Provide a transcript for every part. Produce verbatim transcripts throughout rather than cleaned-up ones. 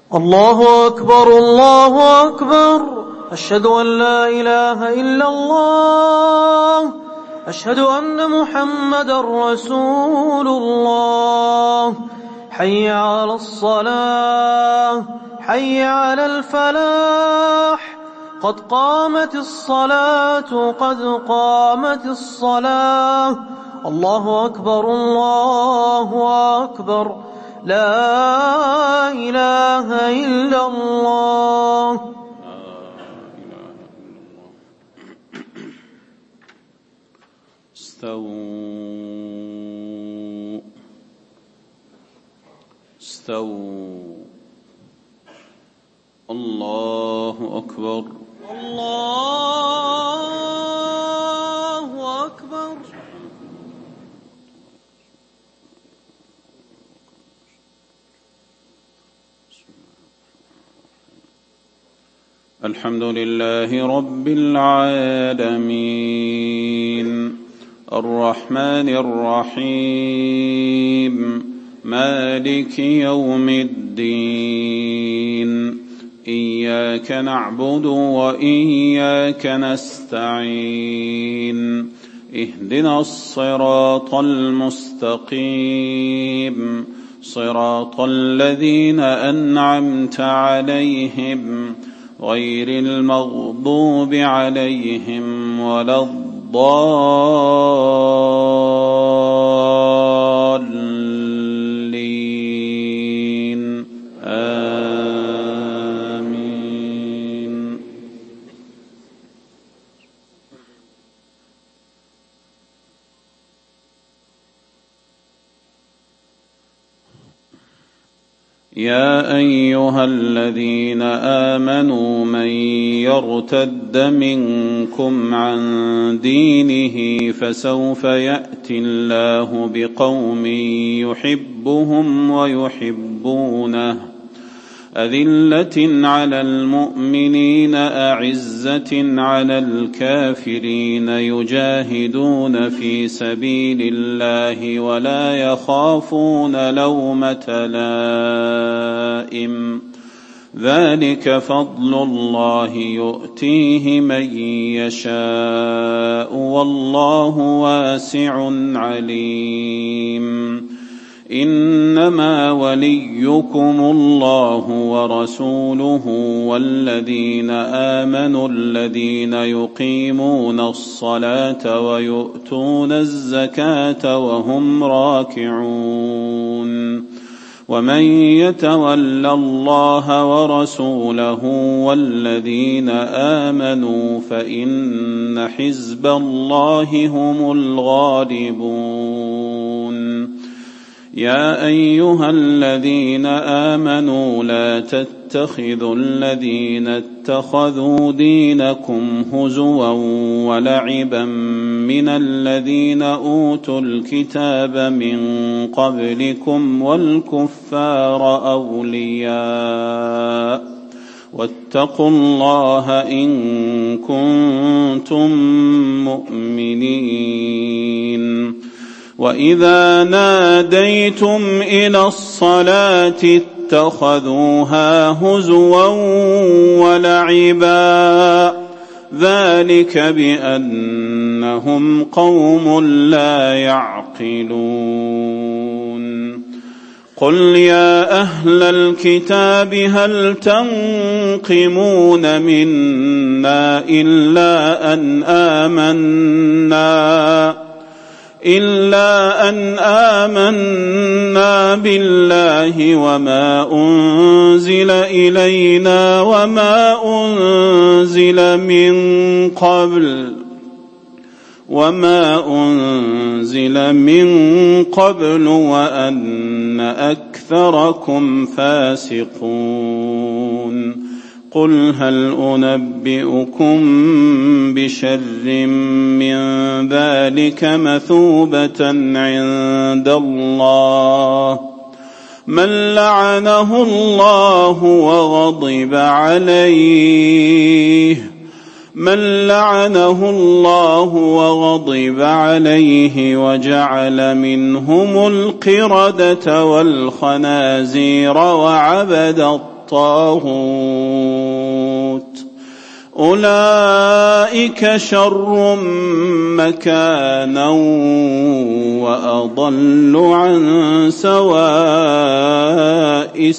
الله أكبر الله أكبر. أشهد أن لا إله إلا الله. أشهد أن محمدا رسول الله. حي على الصلاة، حي على الفلاح، قد قامت الصلاة، قد قامت الصلاة. الله أكبر الله أكبر. لا إله إلا الله. استووا استووا. الله أكبر الله أكبر. الحمد لله رب العالمين الرحمن الرحيم مالك يوم الدين إياك نعبد وإياك نستعين اهدنا الصراط المستقيم صراط الذين أنعمت عليهم غير المغضوب عليهم ولا الضالين آمين. يا أيها الذين آمنوا من يرتد منكم عن دينه فسوف يأتي الله بقوم يحبهم ويحبونه أذلة على المؤمنين أعزة على الكافرين يجاهدون في سبيل الله ولا يخافون لومة لائم ذلك فضل الله يؤتيه من يشاء والله واسع عليم. إنما وليكم الله ورسوله والذين آمنوا الذين يقيمون الصلاة ويؤتون الزكاة وهم راكعون. ومن يتول الله ورسوله والذين آمنوا فإن حزب الله هم الغالبون. يا أيها الذين آمنوا لا تتخذوا الذين اتخذوا دينكم هزوا ولعبا من الذين أوتوا الكتاب من قبلكم والكفار أولياء واتقوا الله إن كنتم مؤمنين. وإذا ناديتم إلى الصلاة اتخذوها هزوا ولعبا ذلك بأنهم قوم لا يعقلون. قل يا أهل الكتاب هل تنقمون منا إلا أن آمنا إلا أن آمنا بالله وما أنزل إلينا وما أنزل من قبل وما أنزل من قبل وأن أكثركم فاسقون. قل هل أنبئكم بشر من ذلك مثوبة عند الله من لعنه الله وغضب عليه من لعنه الله وغضب عليه وجعل منهم القردة والخنازير وعبد الطاغوت الطاغوت أولئك شر مكانا وأضل عن سواء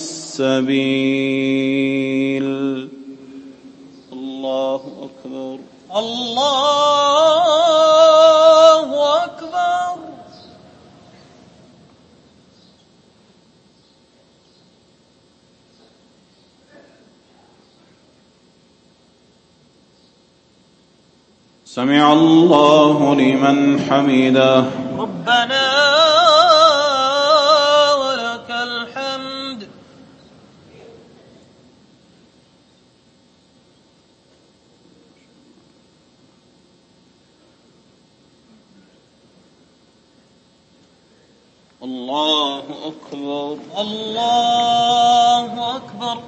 السبيل. الله أكبر. الله أكبر. سمع الله لمن حمده. ربنا ولك الحمد. الله أكبر. الله أكبر.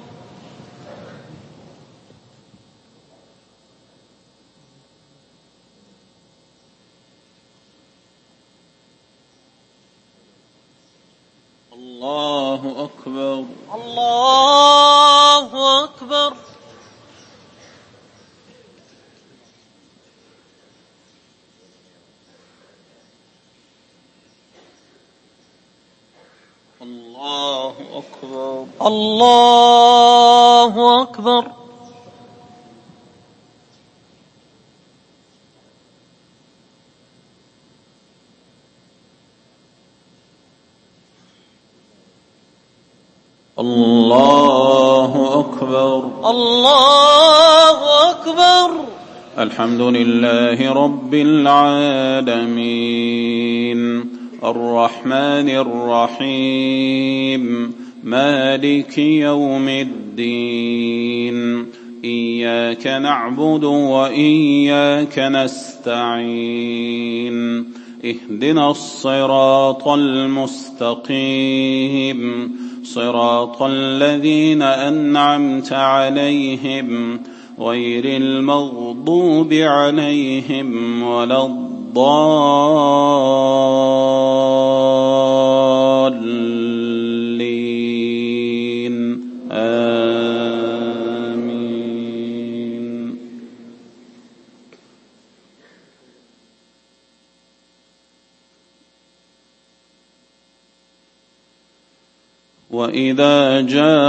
الله أكبر. الله أكبر. الله أكبر. الله أكبر. الله أكبر. الله أكبر. الحمد لله رب العالمين الرحمن الرحيم مالك يوم الدين إياك نعبد وإياك نستعين اهدنا الصراط المستقيم صراط الذين أنعمت عليهم غير المغضوب عليهم ولا الضالين آمين. وإذا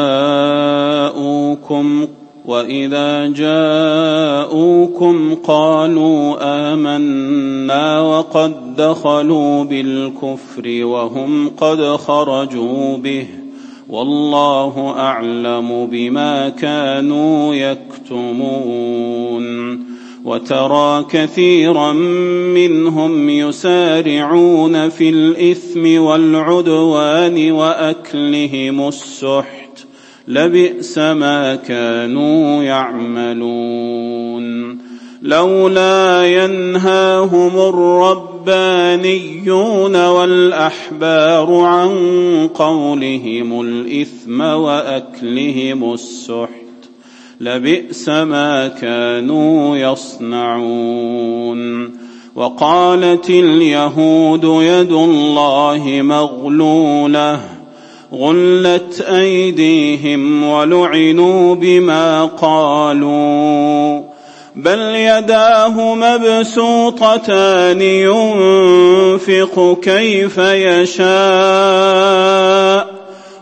جاءوكم وإذا جاءوكم قالوا آمنا وقد دخلوا بالكفر وهم قد خرجوا به والله أعلم بما كانوا يكتمون. وترى كثيرا منهم يسارعون في الإثم والعدوان وأكلهم السحت لبئس ما كانوا يعملون. لولا ينهاهم الربانيون والأحبار عن قولهم الإثم وأكلهم السحت لبئس ما كانوا يصنعون. وقالت اليهود يد الله مغلولة غلت أيديهم ولعنوا بما قالوا بل يداه مبسوطتان ينفق كيف يشاء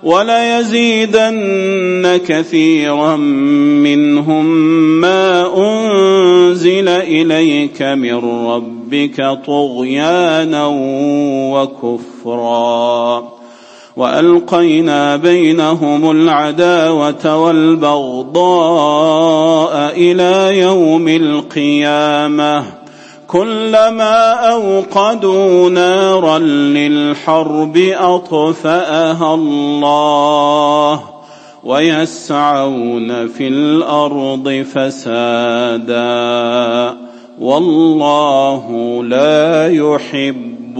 وليزيدن كثيرا منهم ما أنزل إليك من ربك طغيانا وكفرا. وألقينا بينهم العداوة والبغضاء إلى يوم القيامة كلما أوقدوا نارا للحرب أطفأها الله ويسعون في الأرض فسادا والله لا يحب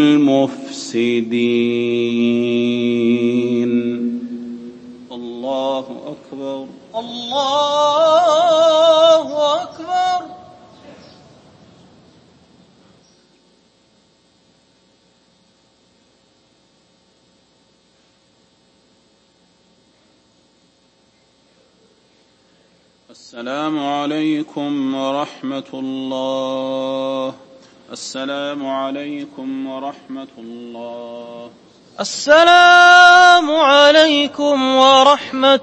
المفسدين. الله أكبر. الله أكبر. السلام عليكم ورحمة الله. السلام عليكم ورحمة الله. السلام عليكم ورحمة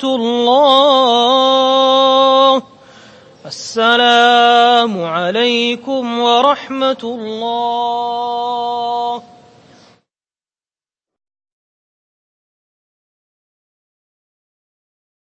الله. السلام عليكم ورحمة الله.